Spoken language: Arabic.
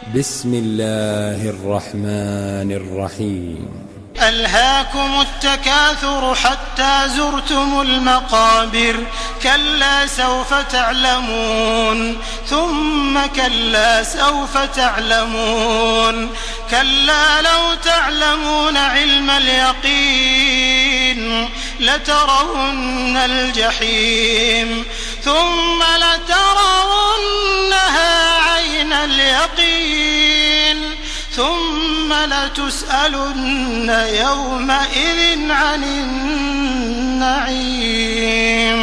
بسم الله الرحمن الرحيم. ألهاكم التكاثر حتى زرتم المقابر كلا سوف تعلمون ثم كلا سوف تعلمون كلا لو تعلمون علم اليقين لترون الجحيم ثم لترونها عين اليقين ثم لتسألن يومئذ عن النعيم.